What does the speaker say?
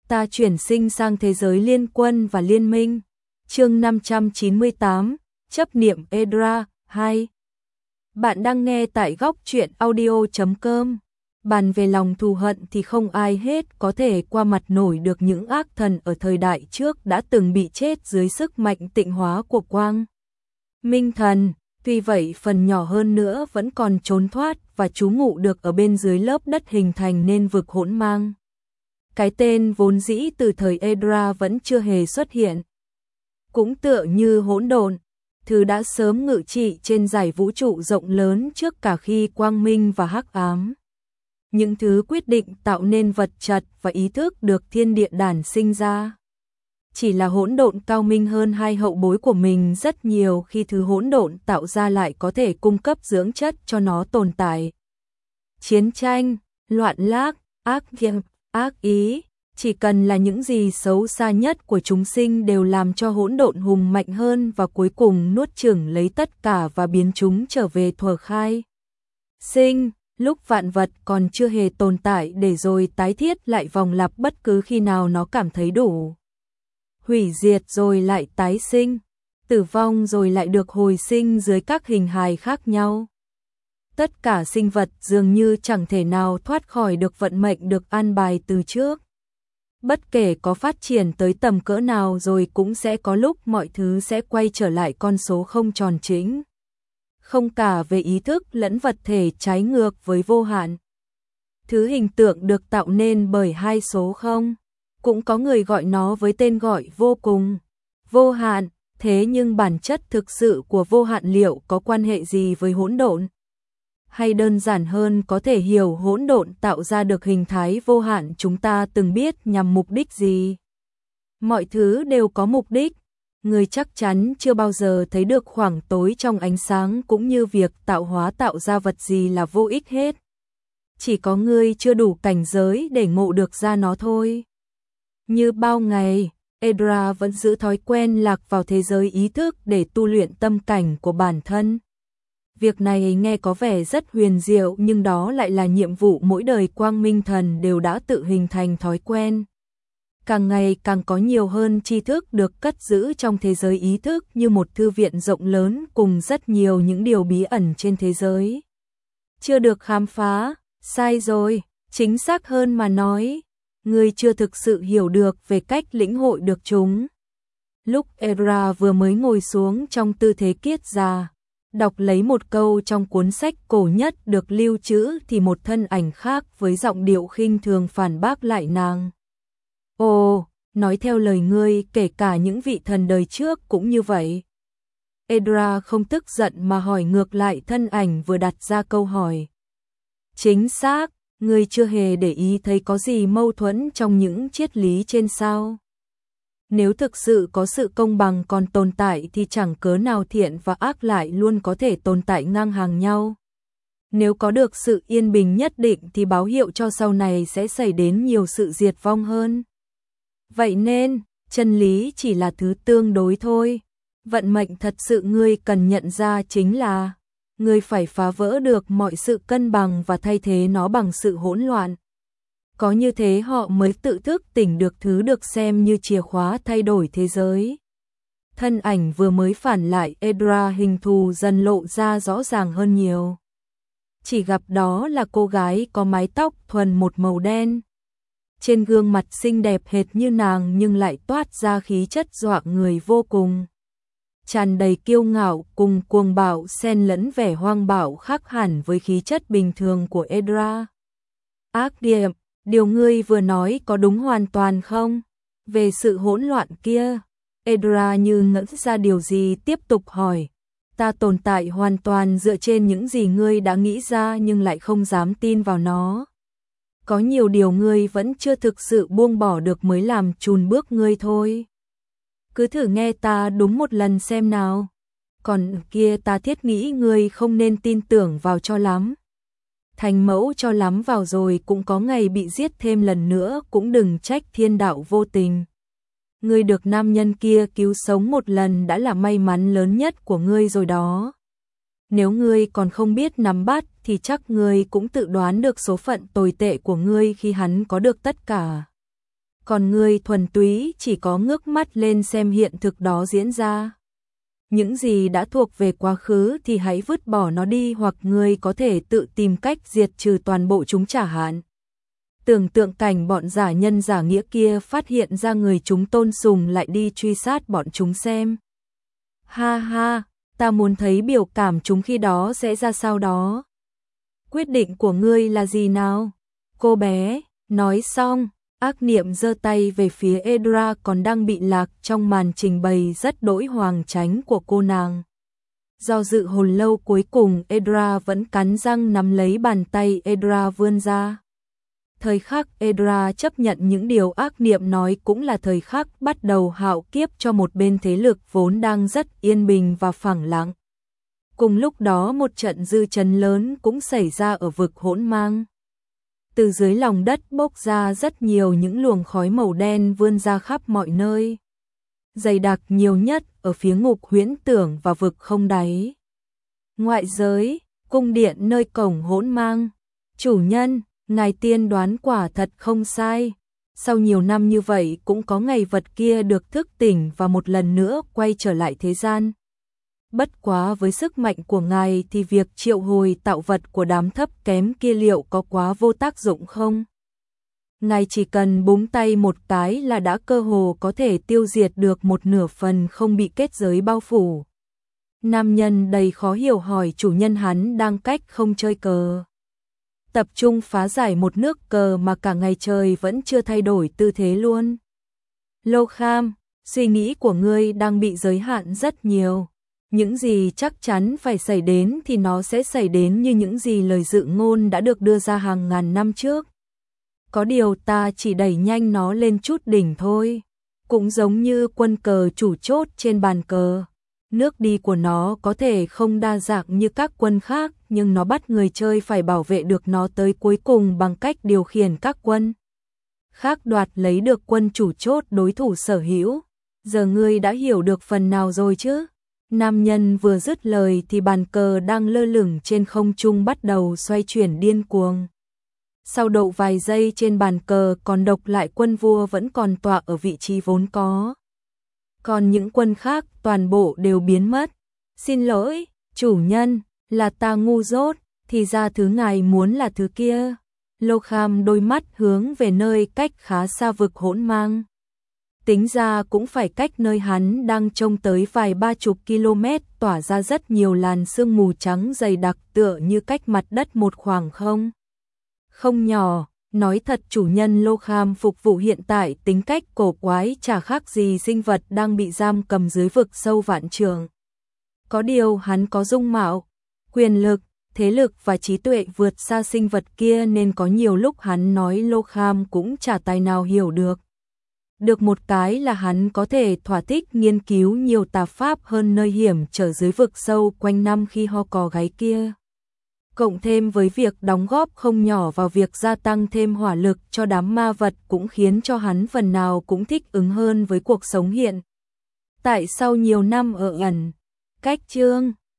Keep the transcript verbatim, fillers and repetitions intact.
Ta chuyển sinh sang thế giới liên quân và liên minh. Chương năm trăm chín mươi tám, chấp niệm Edra hai. Bạn đang nghe tại góc truyện audio chấm com. Bàn về lòng thù hận thì không ai hết có thể qua mặt nổi được những ác thần ở thời đại trước đã từng bị chết dưới sức mạnh tịnh hóa của quang minh thần. Tuy vậy phần nhỏ hơn nữa vẫn còn trốn thoát và trú ngụ được ở bên dưới lớp đất hình thành nên vực hỗn mang. Cái tên vốn dĩ từ thời Edra vẫn chưa hề xuất hiện. Cũng tựa như hỗn độn, thứ đã sớm ngự trị trên giải vũ trụ rộng lớn trước cả khi quang minh và hắc ám. Những thứ quyết định tạo nên vật chất và ý thức được thiên địa đản sinh ra. Chỉ là hỗn độn cao minh hơn hai hậu bối của mình rất nhiều khi thứ hỗn độn tạo ra lại có thể cung cấp dưỡng chất cho nó tồn tại. Chiến tranh, loạn lạc, ác nghiệp, ác ý, chỉ cần là những gì xấu xa nhất của chúng sinh đều làm cho hỗn độn hùng mạnh hơn và cuối cùng nuốt chửng lấy tất cả và biến chúng trở về thuở khai sinh, lúc vạn vật còn chưa hề tồn tại để rồi tái thiết lại vòng lặp bất cứ khi nào nó cảm thấy đủ. Hủy diệt rồi lại tái sinh, tử vong rồi lại được hồi sinh dưới các hình hài khác nhau. Tất cả sinh vật dường như chẳng thể nào thoát khỏi được vận mệnh được an bài từ trước. Bất kể có phát triển tới tầm cỡ nào rồi cũng sẽ có lúc mọi thứ sẽ quay trở lại con số không tròn chính. Không cả về ý thức lẫn vật thể trái ngược với vô hạn. Thứ hình tượng được tạo nên bởi hai số không. Cũng có người gọi nó với tên gọi vô cùng, vô hạn, thế nhưng bản chất thực sự của vô hạn liệu có quan hệ gì với hỗn độn? Hay đơn giản hơn có thể hiểu hỗn độn tạo ra được hình thái vô hạn chúng ta từng biết nhằm mục đích gì? Mọi thứ đều có mục đích, người chắc chắn chưa bao giờ thấy được khoảng tối trong ánh sáng cũng như việc tạo hóa tạo ra vật gì là vô ích hết. Chỉ có người chưa đủ cảnh giới để ngộ được ra nó thôi. Như bao ngày, Edra vẫn giữ thói quen lạc vào thế giới ý thức để tu luyện tâm cảnh của bản thân. Việc này nghe có vẻ rất huyền diệu nhưng đó lại là nhiệm vụ mỗi đời quang minh thần đều đã tự hình thành thói quen. Càng ngày càng có nhiều hơn tri thức được cất giữ trong thế giới ý thức như một thư viện rộng lớn cùng rất nhiều những điều bí ẩn trên thế giới. Chưa được khám phá, sai rồi, chính xác hơn mà nói. Người chưa thực sự hiểu được về cách lĩnh hội được chúng. Lúc Edra vừa mới ngồi xuống trong tư thế kiết già, đọc lấy một câu trong cuốn sách cổ nhất được lưu trữ thì một thân ảnh khác với giọng điệu khinh thường phản bác lại nàng. Ồ, nói theo lời ngươi kể cả những vị thần đời trước cũng như vậy. Edra không tức giận mà hỏi ngược lại thân ảnh vừa đặt ra câu hỏi. Chính xác. Ngươi chưa hề để ý thấy có gì mâu thuẫn trong những triết lý trên sao? Nếu thực sự có sự công bằng còn tồn tại thì chẳng cớ nào thiện và ác lại luôn có thể tồn tại ngang hàng nhau. Nếu có được sự yên bình nhất định thì báo hiệu cho sau này sẽ xảy đến nhiều sự diệt vong hơn. Vậy nên, chân lý chỉ là thứ tương đối thôi. Vận mệnh thật sự ngươi cần nhận ra chính là ngươi phải phá vỡ được mọi sự cân bằng và thay thế nó bằng sự hỗn loạn. Có như thế họ mới tự thức tỉnh được thứ được xem như chìa khóa thay đổi thế giới. Thân ảnh vừa mới phản lại Edra hình thù dần lộ ra rõ ràng hơn nhiều. Chỉ gặp đó là cô gái có mái tóc thuần một màu đen. Trên gương mặt xinh đẹp hệt như nàng nhưng lại toát ra khí chất dọa người vô cùng. Tràn đầy kiêu ngạo cùng cuồng bạo xen lẫn vẻ hoang bạo khác hẳn với khí chất bình thường của Edra. Ác điệp, điều ngươi vừa nói có đúng hoàn toàn không? Về sự hỗn loạn kia, Edra như ngẫm ra điều gì tiếp tục hỏi. Ta tồn tại hoàn toàn dựa trên những gì ngươi đã nghĩ ra nhưng lại không dám tin vào nó. Có nhiều điều ngươi vẫn chưa thực sự buông bỏ được mới làm chùn bước ngươi thôi. Cứ thử nghe ta đúng một lần xem nào. Còn kia ta thiết nghĩ ngươi không nên tin tưởng vào cho lắm. Thành mẫu cho lắm vào rồi cũng có ngày bị giết thêm lần nữa cũng đừng trách thiên đạo vô tình. Ngươi được nam nhân kia cứu sống một lần đã là may mắn lớn nhất của ngươi rồi đó. Nếu ngươi còn không biết nắm bắt thì chắc ngươi cũng tự đoán được số phận tồi tệ của ngươi khi hắn có được tất cả. còn ngươi thuần túy chỉ có ngước mắt lên xem hiện thực đó diễn ra. Những gì đã thuộc về quá khứ thì hãy vứt bỏ nó đi, hoặc ngươi có thể tự tìm cách diệt trừ toàn bộ chúng chả hạn. Tưởng tượng cảnh bọn giả nhân giả nghĩa kia phát hiện ra người chúng tôn sùng lại đi truy sát bọn chúng xem. Ha ha, ta muốn thấy biểu cảm chúng khi đó sẽ ra sao đó. Quyết định của ngươi là gì nào? Cô bé, nói xong, ác niệm giơ tay về phía Edra còn đang bị lạc trong màn trình bày rất đỗi hoàng tránh của cô nàng. Do dự hồi lâu cuối cùng Edra vẫn cắn răng nắm lấy bàn tay Edra vươn ra. Thời khắc Edra chấp nhận những điều ác niệm nói cũng là thời khắc bắt đầu hạo kiếp cho một bên thế lực vốn đang rất yên bình và phẳng lặng. Cùng lúc đó một trận dư chấn lớn cũng xảy ra ở vực hỗn mang. Từ dưới lòng đất bốc ra rất nhiều những luồng khói màu đen vươn ra khắp mọi nơi. Dày đặc nhiều nhất ở phía ngục huyễn tưởng và vực không đáy. Ngoại giới, cung điện nơi cổng hỗn mang. Chủ nhân, ngài tiên đoán quả thật không sai. Sau nhiều năm như vậy cũng có ngày vật kia được thức tỉnh và một lần nữa quay trở lại thế gian. Bất quá với sức mạnh của ngài thì việc triệu hồi tạo vật của đám thấp kém kia liệu có quá vô tác dụng không? Ngài chỉ cần búng tay một cái là đã cơ hồ có thể tiêu diệt được một nửa phần không bị kết giới bao phủ. Nam nhân đầy khó hiểu hỏi chủ nhân hắn đang cách không chơi cờ. Tập trung phá giải một nước cờ mà cả ngày trời vẫn chưa thay đổi tư thế luôn. Lô Kham, suy nghĩ của ngươi đang bị giới hạn rất nhiều. Những gì chắc chắn phải xảy đến thì nó sẽ xảy đến như những gì lời dự ngôn đã được đưa ra hàng ngàn năm trước. Có điều ta chỉ đẩy nhanh nó lên chút đỉnh thôi. Cũng giống như quân cờ chủ chốt trên bàn cờ. Nước đi của nó có thể không đa dạng như các quân khác, nhưng nó bắt người chơi phải bảo vệ được nó tới cuối cùng bằng cách điều khiển các quân khác đoạt lấy được quân chủ chốt đối thủ sở hữu. Giờ ngươi đã hiểu được phần nào rồi chứ? Nam nhân vừa dứt lời thì bàn cờ đang lơ lửng trên không trung bắt đầu xoay chuyển điên cuồng. Sau độ vài giây trên bàn cờ còn độc lại quân vua vẫn còn tọa ở vị trí vốn có. Còn những quân khác toàn bộ đều biến mất. Xin lỗi, chủ nhân, là ta ngu dốt, thì ra thứ ngài muốn là thứ kia. Lô Kham đôi mắt hướng về nơi cách khá xa vực hỗn mang. Tính ra cũng phải cách nơi hắn đang trông tới vài ba chục km, tỏa ra rất nhiều làn sương mù trắng dày đặc tựa như cách mặt đất một khoảng không. Không nhỏ, nói thật chủ nhân Lô Kham phục vụ hiện tại tính cách cổ quái chả khác gì sinh vật đang bị giam cầm dưới vực sâu vạn trượng. Có điều hắn có dung mạo, quyền lực, thế lực và trí tuệ vượt xa sinh vật kia nên có nhiều lúc hắn nói Lô Kham cũng chả tài nào hiểu được. Được một cái là hắn có thể thỏa thích nghiên cứu nhiều tà pháp hơn nơi hiểm trở dưới vực sâu quanh năm khi ho cò gáy kia. Cộng thêm với việc đóng góp không nhỏ vào việc gia tăng thêm hỏa lực cho đám ma vật cũng khiến cho hắn phần nào cũng thích ứng hơn với cuộc sống hiện. Tại sau nhiều năm ở ẩn, cách chương